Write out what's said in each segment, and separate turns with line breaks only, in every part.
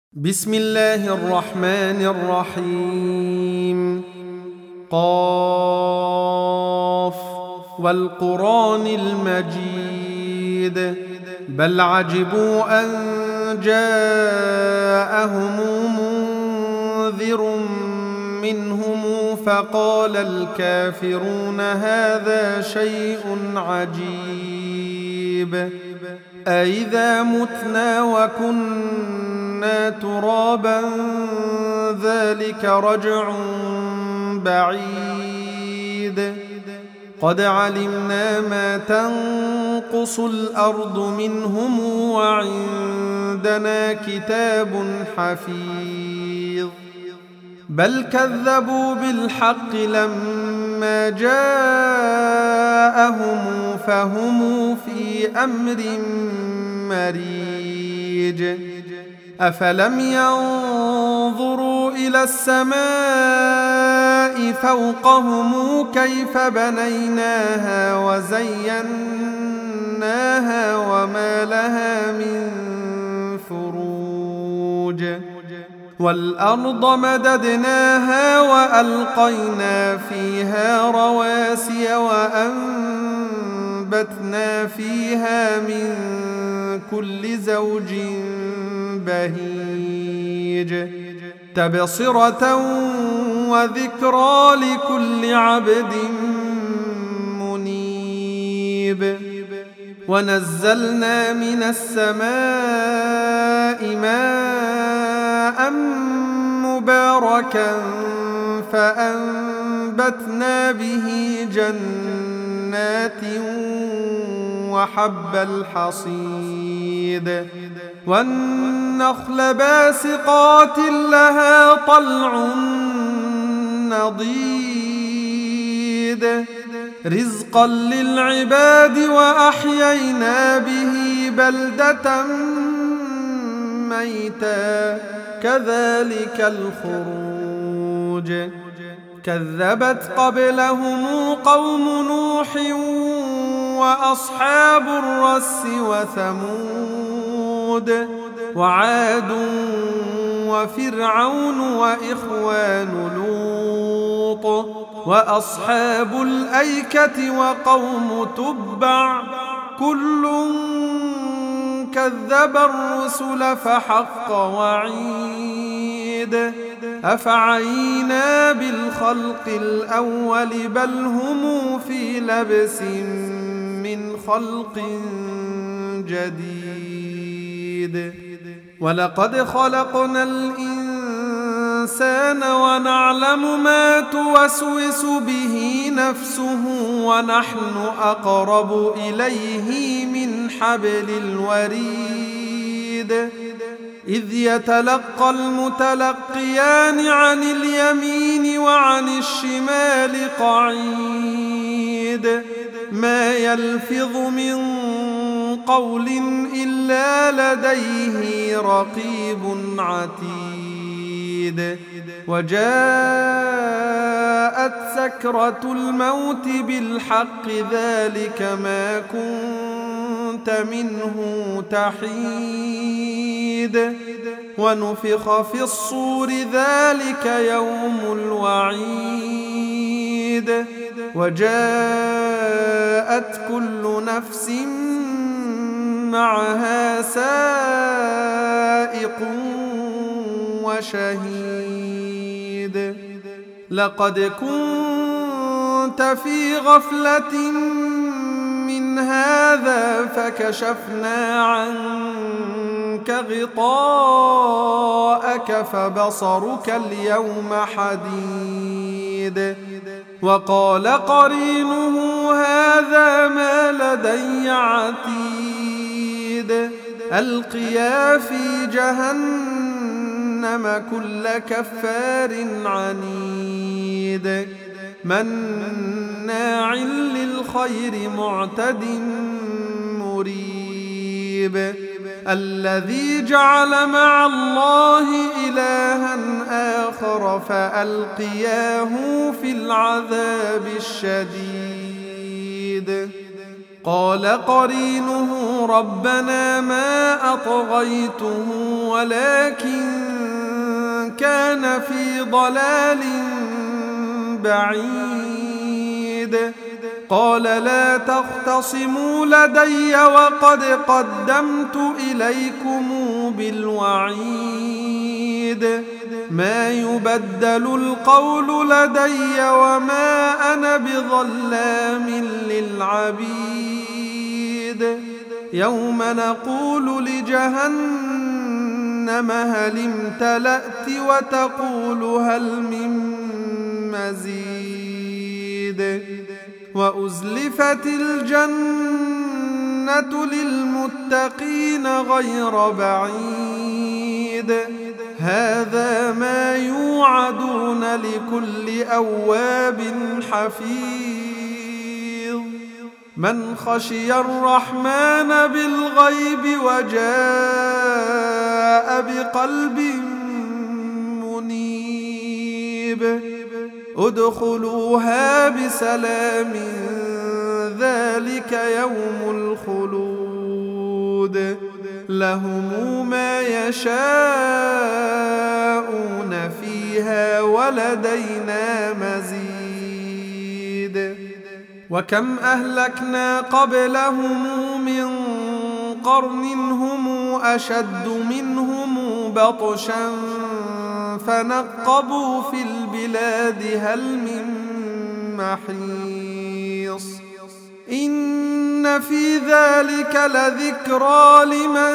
بسم الله الرحمن الرحيم. قاف والقرآن المجيد بل عجبوا أن جاءهم منذر منهم فقال الكافرون هذا شيء عجيب أإذا متنا وكنا ترابا ذلك رجع بعيد قد علمنا ما تنقص الأرض منهم وعندنا كتاب حفيظ بل كذبوا بالحق لما جاءهم فهم في أمر مريج أفلم ينظروا إلى السماء فوقهم كيف بنيناها وزيناها وما لها من فروج والأرض مددناها وألقينا فيها رواسي وأنبتنا فيها من كل زوج بهيج تبصرة وذكرى لكل عبد منيب ونزلنا من السماء ماء مباركا فأنبتنا به جنات وحب الحصيد والنخل باسقات لها طلع نضيد رزقا للعباد وأحيينا به بلدة ميتا كذلك الخروج كذبت قبلهم قوم نوح وأصحاب الرس وثمود وعاد وفرعون وإخوان لوط وأصحاب الأيكة وقوم تبع كل كذب الرسل فحق وعيد أفعينا بالخلق الأول بل هم في لبس من خلق جديد ولقد خلقنا الإنسان ونعلم ما توسوس به نفسه ونحن أقرب إليه من حبل الوريد إذ يتلقى المتلقيان عن اليمين وعن الشمال قعيد ما يلفظ من قول إلا لديه رقيب عتيد وجاءت سكرة الموت بالحق ذلك ما كنت منه تحيد ونفخ في الصور ذلك يوم الوعيد وجاءت كل نفس معها سائق وشهيد لقد كنت في غفلة من هذا فكشفنا عنك غطاءك فبصرك اليوم حديد وقال قرينه هذا ما لدي عتيد ألقيا في جهنم كل كفار عنيد مناع للخير معتد مريب الذي جعل مع الله إلها آخر فألقياه في العذاب الشديد قال قرينه ربنا ما أطغيته ولكن كان في ضلال بعيد. قال لا تختصموا لدي وقد قدمت إليكم بالوعيد. ما يبدل القول لدي وما أنا بظلام للعبيد. يوم نقول لجهنم هل امتلأت وتقول هل من مزيد. وأزلفت الجنة للمتقين غير بعيد. هذا ما يوعدون لكل أواب حفيظ. من خشي الرحمن بالغيب وجاء بقلب منيب. ادخلوها بسلام ذلك يوم الخلود. لهم ما يشاءون فيها ولدينا مزيد. وكم أهلكنا قبلهم من قرن هم أشد منهم بطشا فنقبوا في البلاد هل من محيص. إن في ذلك لذكرى لمن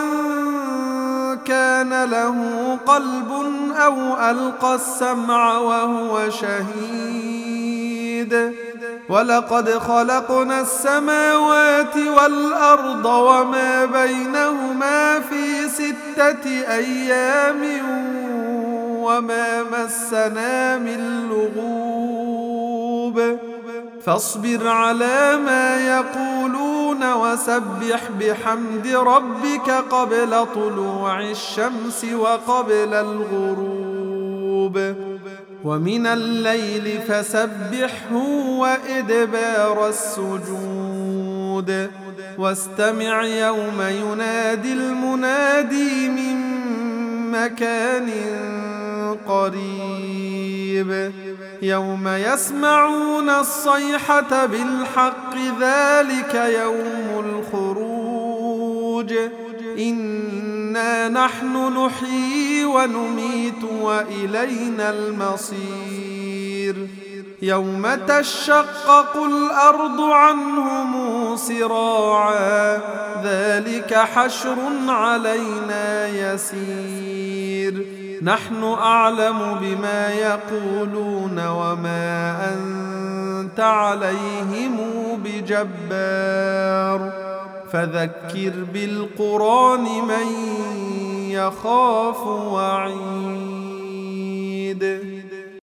كان له قلب أو ألقى السمع وهو شهيد. ولقد خلقنا السماوات والأرض وما بينهما في 6 أيام وما مسنا من لغوب. فاصبر على ما يقولون وسبح بحمد ربك قبل طلوع الشمس وقبل الغروب. ومن الليل فسبحه وإدبار السجود. واستمع يوم ينادي المنادي من مكان قريب. يوم يسمعون الصيحة بالحق ذلك يوم الخروج. إنا نحن نحيي ونميت وإلينا المصير. يوم تشقق الأرض عنهم سراعا ذلك حشر علينا يسير. نحن أعلم بما يقولون وما أنت عليهم بجبار. فذكر بالقرآن من يخاف وعيد.